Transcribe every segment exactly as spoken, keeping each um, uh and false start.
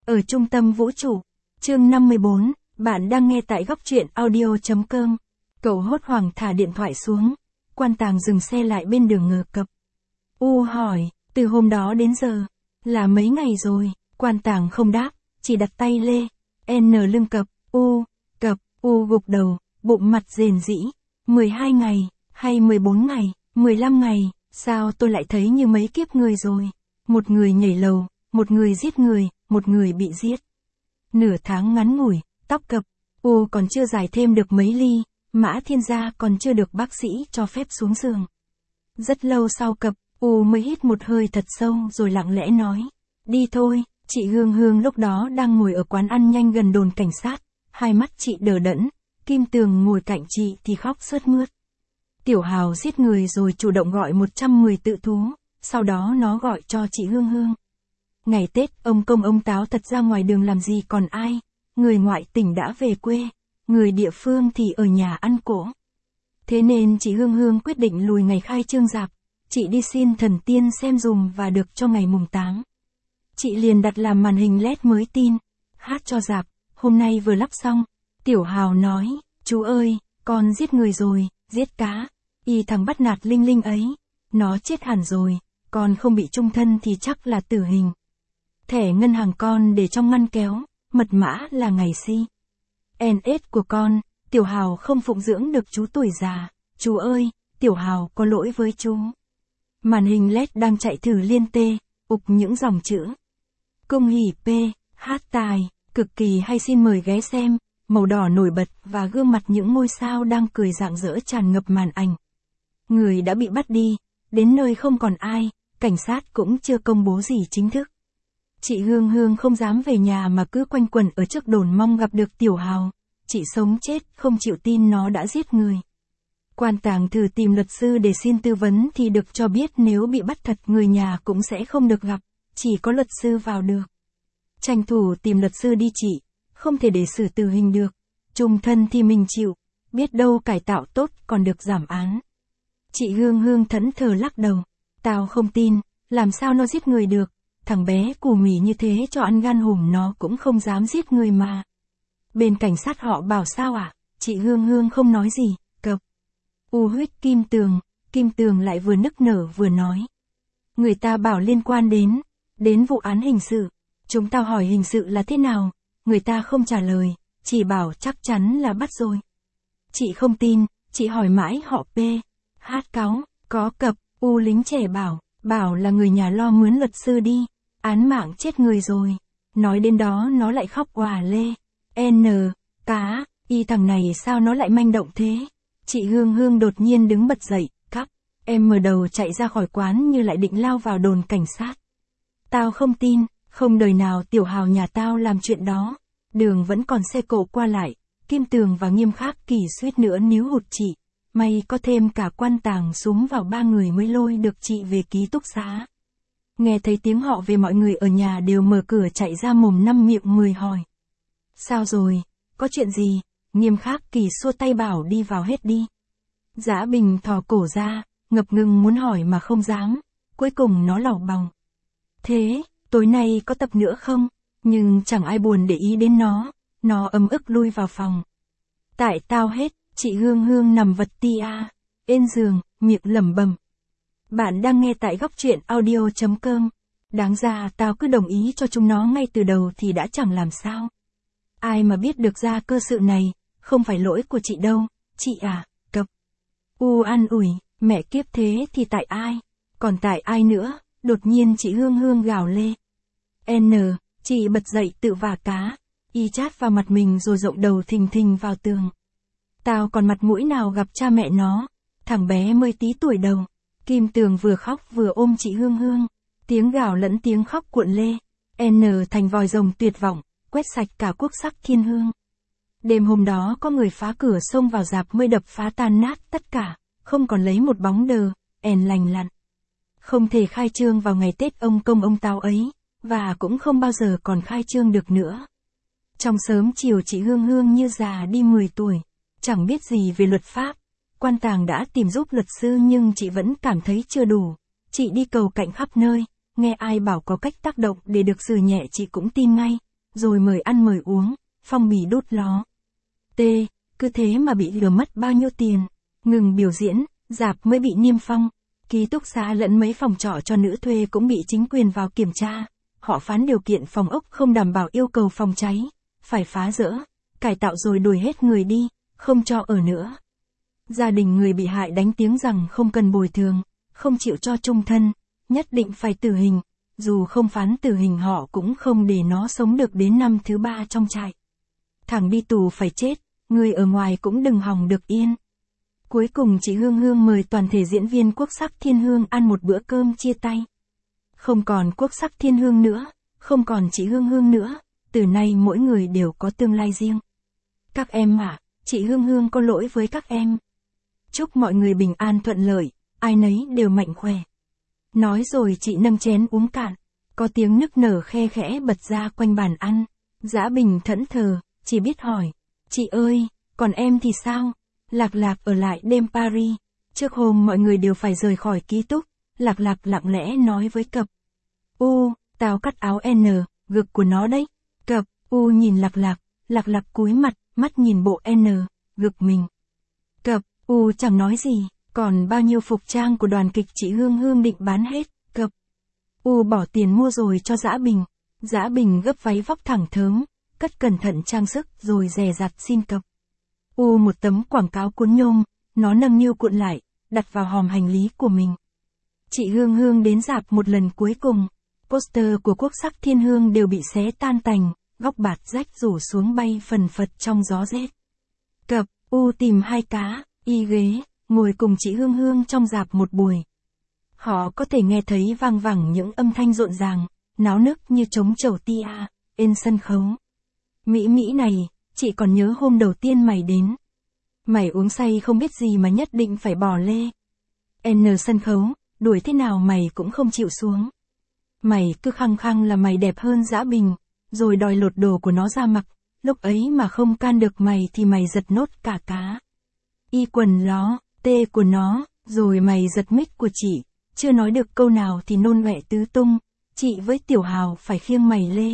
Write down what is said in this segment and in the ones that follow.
Ở trung tâm vũ trụ. Chương năm mươi bốn, bạn đang nghe tại góc truyện audio.com. Cậu hốt hoảng thả điện thoại xuống. Quan Tàng dừng xe lại bên đường ngờ cập. U hỏi, từ hôm đó đến giờ, là mấy ngày rồi? Quan Tàng không đáp, chỉ đặt tay lê. N lưng cập, U, cập, U gục đầu, bụng mặt rền rĩ. mười hai ngày, hay mười bốn ngày, mười lăm ngày, sao tôi lại thấy như mấy kiếp người rồi? Một người nhảy lầu, một người giết người, một người bị giết. Nửa tháng ngắn ngủi, tóc cập, U còn chưa dài thêm được mấy ly, Mã Thiên Gia còn chưa được bác sĩ cho phép xuống giường. Rất lâu sau cập, U mới hít một hơi thật sâu rồi lặng lẽ nói, đi thôi. Chị Hương Hương lúc đó đang ngồi ở quán ăn nhanh gần đồn cảnh sát, hai mắt chị đờ đẫn, Kim Tường ngồi cạnh chị thì khóc sướt mướt. Tiểu Hào giết người rồi chủ động gọi một trăm mười tự thú, sau đó nó gọi cho chị Hương Hương. Ngày Tết ông Công ông Táo thật ra ngoài đường làm gì còn ai, người ngoại tỉnh đã về quê, người địa phương thì ở nhà ăn cỗ. Thế nên chị Hương Hương quyết định lùi ngày khai trương rạp, chị đi xin thần tiên xem dùm và được cho ngày mùng tám. Chị liền đặt làm màn hình led mới tin, hát cho rạp, hôm nay vừa lắp xong. Tiểu Hào nói, chú ơi, con giết người rồi, giết cá, y thằng bắt nạt Linh Linh ấy, nó chết hẳn rồi, con không bị chung thân thì chắc là tử hình. Thẻ ngân hàng con để trong ngăn kéo, mật mã là ngày si. en ét của con, Tiểu Hào không phụng dưỡng được chú tuổi già, chú ơi, Tiểu Hào có lỗi với chú. Màn hình led đang chạy thử liên tê, ục những dòng chữ. Cung hỉ P, hát tài, cực kỳ hay xin mời ghé xem, màu đỏ nổi bật và gương mặt những ngôi sao đang cười rạng rỡ tràn ngập màn ảnh. Người đã bị bắt đi, đến nơi không còn ai, cảnh sát cũng chưa công bố gì chính thức. Chị Hương Hương không dám về nhà mà cứ quanh quẩn ở trước đồn mong gặp được Tiểu Hào, chị sống chết không chịu tin nó đã giết người. Quan Tàng thử tìm luật sư để xin tư vấn thì được cho biết nếu bị bắt thật người nhà cũng sẽ không được gặp, chỉ có luật sư vào được. Tranh thủ tìm luật sư đi chị, không thể để xử tử hình được, chung thân thì mình chịu, biết đâu cải tạo tốt còn được giảm án. Chị Hương Hương thẫn thờ lắc đầu, tao không tin, làm sao nó giết người được, thằng bé củ mỉ như thế cho ăn gan hùm nó cũng không dám giết người mà. Bên cảnh sát họ bảo sao ạ? À? Chị Hương Hương không nói gì, cập. U huyết Kim Tường, Kim Tường lại vừa nức nở vừa nói. Người ta bảo liên quan đến, đến vụ án hình sự, chúng tao hỏi hình sự là thế nào, người ta không trả lời, chỉ bảo chắc chắn là bắt rồi. Chị không tin, chị hỏi mãi họ P, hát cáu, có cập, U lính trẻ bảo, bảo là người nhà lo mướn luật sư đi, án mạng chết người rồi. Nói đến đó nó lại khóc òa lê. N, cá, y thằng này sao nó lại manh động thế? Chị Hương Hương đột nhiên đứng bật dậy, cắp, em mở đầu chạy ra khỏi quán như lại định lao vào đồn cảnh sát. Tao không tin, không đời nào Tiểu Hào nhà tao làm chuyện đó. Đường vẫn còn xe cộ qua lại, Kim Tường và Nghiêm Khắc Kỳ suýt nữa níu hụt chị. May có thêm cả Quan Tàng súm vào ba người mới lôi được chị về ký túc xá. Nghe thấy tiếng họ về mọi người ở nhà đều mở cửa chạy ra mồm năm miệng mười hỏi. Sao rồi, có chuyện gì? Nghiêm Khắc Kỳ xua tay bảo đi vào hết đi. Dã Bình thò cổ ra, ngập ngừng muốn hỏi mà không dám, cuối cùng nó lỏng bòng. Thế, tối nay có tập nữa không? Nhưng chẳng ai buồn để ý đến nó, nó ấm ức lui vào phòng. Tại tao hết. Chị Hương Hương nằm vật tia, ên giường, miệng lẩm bẩm. Bạn đang nghe tại góc truyện audio.com. Đáng ra tao cứ đồng ý cho chúng nó ngay từ đầu thì đã chẳng làm sao. Ai mà biết được ra cơ sự này, không phải lỗi của chị đâu, chị à, cập. U an ủi, mẹ kiếp thế thì tại ai? Còn tại ai nữa? Đột nhiên chị Hương Hương gào lê. N, chị bật dậy tự vả cá, y chát vào mặt mình rồi rộng đầu thình thình vào tường. Tao còn mặt mũi nào gặp cha mẹ nó, thằng bé mới tí tuổi đầu. Kim Tường vừa khóc vừa ôm chị Hương Hương, tiếng gào lẫn tiếng khóc cuộn lê. N thành vòi rồng tuyệt vọng, quét sạch cả quốc sắc thiên hương. Đêm hôm đó có người phá cửa xông vào rạp mới đập phá tan nát tất cả, không còn lấy một bóng đờ, èn lành lặn. Không thể khai trương vào ngày Tết ông Công ông Táo ấy, và cũng không bao giờ còn khai trương được nữa. Trong sớm chiều chị Hương Hương như già đi mười tuổi. Chẳng biết gì về luật pháp, Quan Tàng đã tìm giúp luật sư nhưng chị vẫn cảm thấy chưa đủ. Chị đi cầu cạnh khắp nơi, nghe ai bảo có cách tác động để được xử nhẹ chị cũng tin ngay. rồi mời ăn mời uống, phong bì đốt ló. T, cứ thế mà bị lừa mất bao nhiêu tiền. Ngừng biểu diễn, rạp mới bị niêm phong. Ký túc xá lẫn mấy phòng trọ cho nữ thuê cũng bị chính quyền vào kiểm tra. Họ phán điều kiện phòng ốc không đảm bảo yêu cầu phòng cháy, phải phá dỡ, cải tạo rồi đuổi hết người đi, không cho ở nữa. Gia đình người bị hại đánh tiếng rằng không cần bồi thường, không chịu cho chung thân, nhất định phải tử hình. Dù không phán tử hình họ cũng không để nó sống được đến năm thứ ba trong trại. Thằng đi tù phải chết, người ở ngoài cũng đừng hòng được yên. Cuối cùng chị Hương Hương mời toàn thể diễn viên Quốc sắc Thiên Hương ăn một bữa cơm chia tay. Không còn Quốc sắc Thiên Hương nữa, không còn chị Hương Hương nữa, từ nay mỗi người đều có tương lai riêng. Các em ạ, à, chị Hương Hương có lỗi với các em. Chúc mọi người bình an thuận lợi, ai nấy đều mạnh khỏe. Nói rồi chị nâng chén uống cạn, có tiếng nức nở khe khẽ bật ra quanh bàn ăn. Dã Bình thẫn thờ, chỉ biết hỏi, chị ơi, còn em thì sao? Lạc Lạc ở lại đêm Paris, trước hôm mọi người đều phải rời khỏi ký túc, Lạc Lạc lặng lẽ nói với Cập. U, tao cắt áo N, gực của nó đấy. Cập, U nhìn Lạc Lạc, Lạc Lạc cúi mặt, mắt nhìn bộ N, gực mình. Cập, U chẳng nói gì, còn bao nhiêu phục trang của đoàn kịch chị Hương Hương định bán hết. Cập, U bỏ tiền mua rồi cho Dã Bình. Dã Bình gấp váy vóc thẳng thớm, cất cẩn thận trang sức rồi dè dặt xin Cập. U một tấm quảng cáo cuốn nhôm, nó nâng niu cuộn lại, đặt vào hòm hành lý của mình. Chị Hương Hương đến rạp một lần cuối cùng, poster của Quốc sắc Thiên Hương đều bị xé tan tành, góc bạt rách rủ xuống bay phần phật trong gió rét. Cập, U tìm hai cá, y ghế, ngồi cùng chị Hương Hương trong rạp một buổi. Họ có thể nghe thấy vang vẳng những âm thanh rộn ràng, náo nức như trống chầu tia, trên sân khấu. Mỹ Mỹ này, chị còn nhớ hôm đầu tiên mày đến. Mày uống say không biết gì mà nhất định phải bỏ lê. N sân khấu, đuổi thế nào mày cũng không chịu xuống. Mày cứ khăng khăng là mày đẹp hơn Dã Bình, rồi đòi lột đồ của nó ra mặc, lúc ấy mà không can được mày thì mày giật nốt cả cá. Y quần ló, tê của nó, rồi mày giật mic của chị, chưa nói được câu nào thì nôn ọe tứ tung, chị với Tiểu Hào phải khiêng mày lê.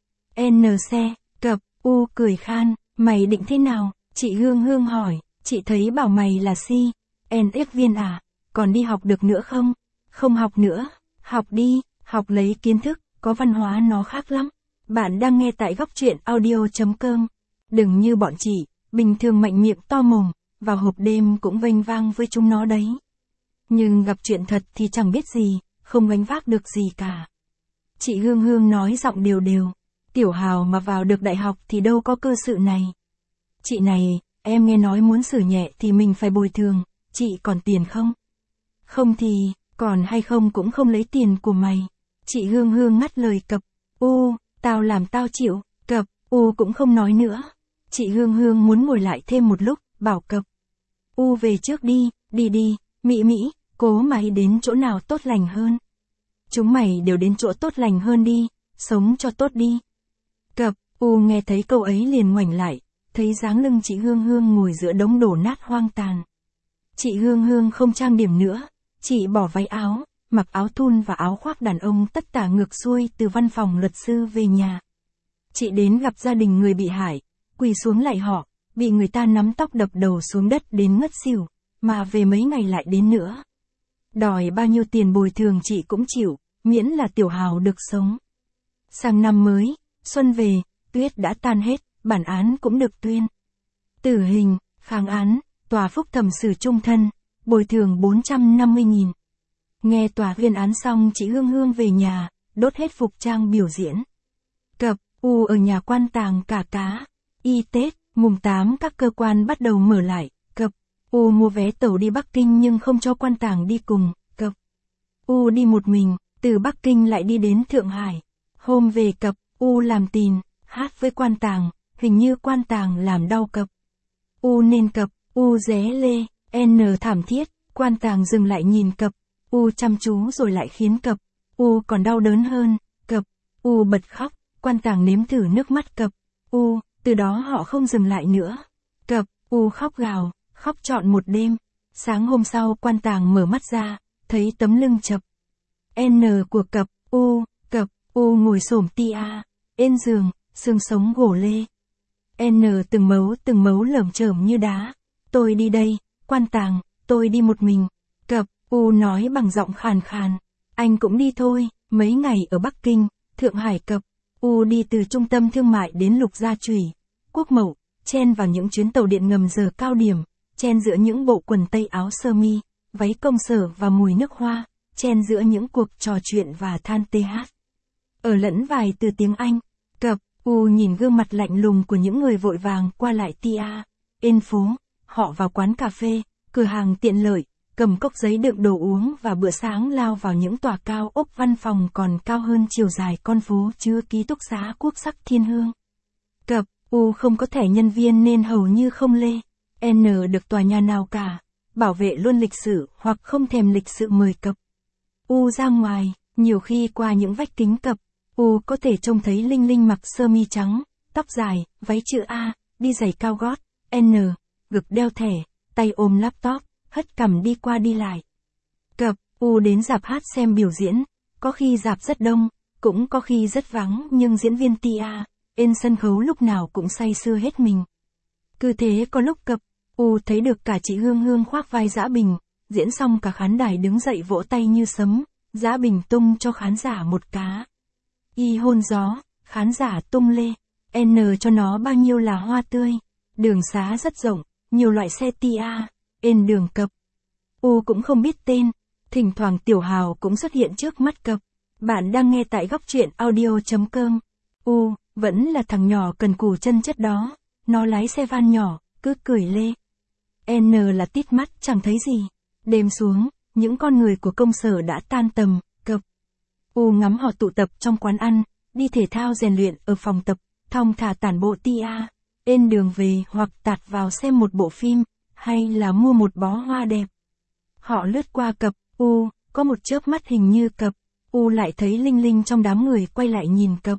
N xe, Cập, U cười khan, mày định thế nào? Chị Hương Hương hỏi, chị thấy bảo mày là si, N ếch viên à, còn đi học được nữa không? Không học nữa, học đi, học lấy kiến thức, có văn hóa nó khác lắm. Bạn đang nghe tại góc truyện audio chấm com. Đừng như bọn chị, bình thường mạnh miệng to mồm, vào hộp đêm cũng vênh vang với chúng nó đấy. Nhưng gặp chuyện thật thì chẳng biết gì, không gánh vác được gì cả. Chị Hương Hương nói giọng đều đều, Tiểu Hào mà vào được đại học thì đâu có cơ sự này. Chị này, em nghe nói muốn xử nhẹ thì mình phải bồi thường, chị còn tiền không? Không thì, còn hay không cũng không lấy tiền của mày. Chị Hương Hương ngắt lời Cập, U, tao làm tao chịu. Cập, U cũng không nói nữa. Chị Hương Hương muốn ngồi lại thêm một lúc, bảo Cập, U về trước đi, đi đi, Mỹ Mỹ, cố mày đến chỗ nào tốt lành hơn. Chúng mày đều đến chỗ tốt lành hơn đi, sống cho tốt đi. Cập, U nghe thấy câu ấy liền ngoảnh lại, thấy dáng lưng chị Hương Hương ngồi giữa đống đổ nát hoang tàn. Chị Hương Hương không trang điểm nữa, chị bỏ váy áo, mặc áo thun và áo khoác đàn ông tất tả ngược xuôi từ văn phòng luật sư về nhà. Chị đến gặp gia đình người bị hại, quỳ xuống lạy họ, bị người ta nắm tóc đập đầu xuống đất đến ngất xỉu, mà về mấy ngày lại đến nữa. Đòi bao nhiêu tiền bồi thường chị cũng chịu, miễn là Tiểu Hào được sống. Sang năm mới, xuân về, tuyết đã tan hết, bản án cũng được tuyên. Tử hình, kháng án, tòa phúc thẩm xử chung thân, bồi thường bốn trăm năm mươi nghìn. Nghe tòa tuyên án xong chị Hương Hương về nhà, đốt hết phục trang biểu diễn. Cập, U ở nhà quan tàng cả cá. Y Tết, mùng tám các cơ quan bắt đầu mở lại. Cập, U mua vé tàu đi Bắc Kinh nhưng không cho quan tàng đi cùng. Cập, U đi một mình, từ Bắc Kinh lại đi đến Thượng Hải. Hôm về Cập, U làm tìn, hát với quan tàng, hình như quan tàng làm đau Cập. U nên Cập, U ré lê, N thảm thiết, quan tàng dừng lại nhìn Cập. U chăm chú rồi lại khiến Cập, U còn đau đớn hơn. Cập, U bật khóc, quan tàng nếm thử nước mắt Cập. U, từ đó họ không dừng lại nữa. Cập, U khóc gào, khóc trọn một đêm. Sáng hôm sau quan tàng mở mắt ra, thấy tấm lưng chập N của Cập. U, Cập, U ngồi xổm tia, trên giường, xương sống gồ lê. N từng mấu từng mấu lởm chởm như đá. Tôi đi đây, quan tàng, tôi đi một mình. Cập, U nói bằng giọng khàn khàn. Anh cũng đi thôi, mấy ngày ở Bắc Kinh, Thượng Hải. Cập, U đi từ trung tâm thương mại đến Lục Gia Chủy, Quốc Mậu, chen vào những chuyến tàu điện ngầm giờ cao điểm, chen giữa những bộ quần tây áo sơ mi, váy công sở và mùi nước hoa, chen giữa những cuộc trò chuyện và than tê hát. Ở lẫn vài từ tiếng Anh. Cập, U nhìn gương mặt lạnh lùng của những người vội vàng qua lại tia, ên phố, họ vào quán cà phê, cửa hàng tiện lợi, cầm cốc giấy đựng đồ uống và bữa sáng lao vào những tòa cao ốc văn phòng còn cao hơn chiều dài con phố chứa ký túc xá Quốc sắc Thiên Hương. Cập, U không có thẻ nhân viên nên hầu như không lê, N được tòa nhà nào cả, bảo vệ luôn lịch sự hoặc không thèm lịch sự mời Cập. U ra ngoài, nhiều khi qua những vách kính Cập, U có thể trông thấy Linh Linh mặc sơ mi trắng, tóc dài, váy chữ A, đi giày cao gót, N, ngực đeo thẻ, tay ôm laptop, hất cằm đi qua đi lại. Cập, U đến rạp hát xem biểu diễn, có khi rạp rất đông, cũng có khi rất vắng nhưng diễn viên tia, ên sân khấu lúc nào cũng say sưa hết mình. Cứ thế có lúc Cập, U thấy được cả chị Hương Hương khoác vai Dã Bình, diễn xong cả khán đài đứng dậy vỗ tay như sấm, Dã Bình tung cho khán giả một cá y hôn gió, khán giả tung lê, N cho nó bao nhiêu là hoa tươi, đường xá rất rộng, nhiều loại xe tia, ên đường Cập. U cũng không biết tên, thỉnh thoảng Tiểu Hào cũng xuất hiện trước mắt Cập. Bạn đang nghe tại góc truyện audio.com. U, vẫn là thằng nhỏ cần cù chân chất đó, nó lái xe van nhỏ, cứ cười lê. N là tít mắt chẳng thấy gì. Đêm xuống, những con người của công sở đã tan tầm. Cập. U ngắm họ tụ tập trong quán ăn, đi thể thao rèn luyện ở phòng tập, thong thả tản bộ tia, ên đường về hoặc tạt vào xem một bộ phim, hay là mua một bó hoa đẹp. Họ lướt qua Cập, U, có một chớp mắt hình như Cập, U lại thấy Linh Linh trong đám người quay lại nhìn Cập.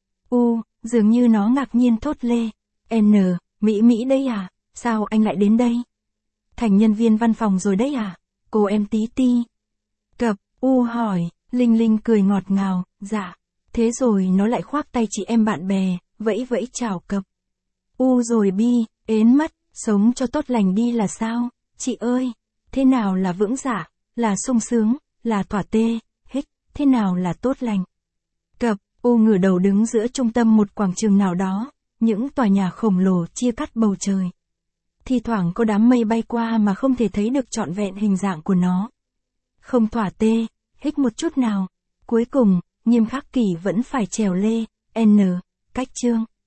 U, dường như nó ngạc nhiên thốt lê. N, Mỹ Mỹ đây à, sao anh lại đến đây? Thành nhân viên văn phòng rồi đấy à? Cô em tí ti. Cập, U hỏi, Linh Linh cười ngọt ngào, dạ. Thế rồi nó lại khoác tay chị em bạn bè, vẫy vẫy chào Cập. U rồi bi, ến mắt, sống cho tốt lành đi là sao? Chị ơi, thế nào là vững dạ, là sung sướng, là thỏa tê, hích, thế nào là tốt lành? Cập, U ngửa đầu đứng giữa trung tâm một quảng trường nào đó, những tòa nhà khổng lồ chia cắt bầu trời. Thì thoảng có đám mây bay qua mà không thể thấy được trọn vẹn hình dạng của nó. Không thỏa tê, hích một chút nào. Cuối cùng, Nghiêm Khắc Kỷ vẫn phải trèo lê, N, cách chương.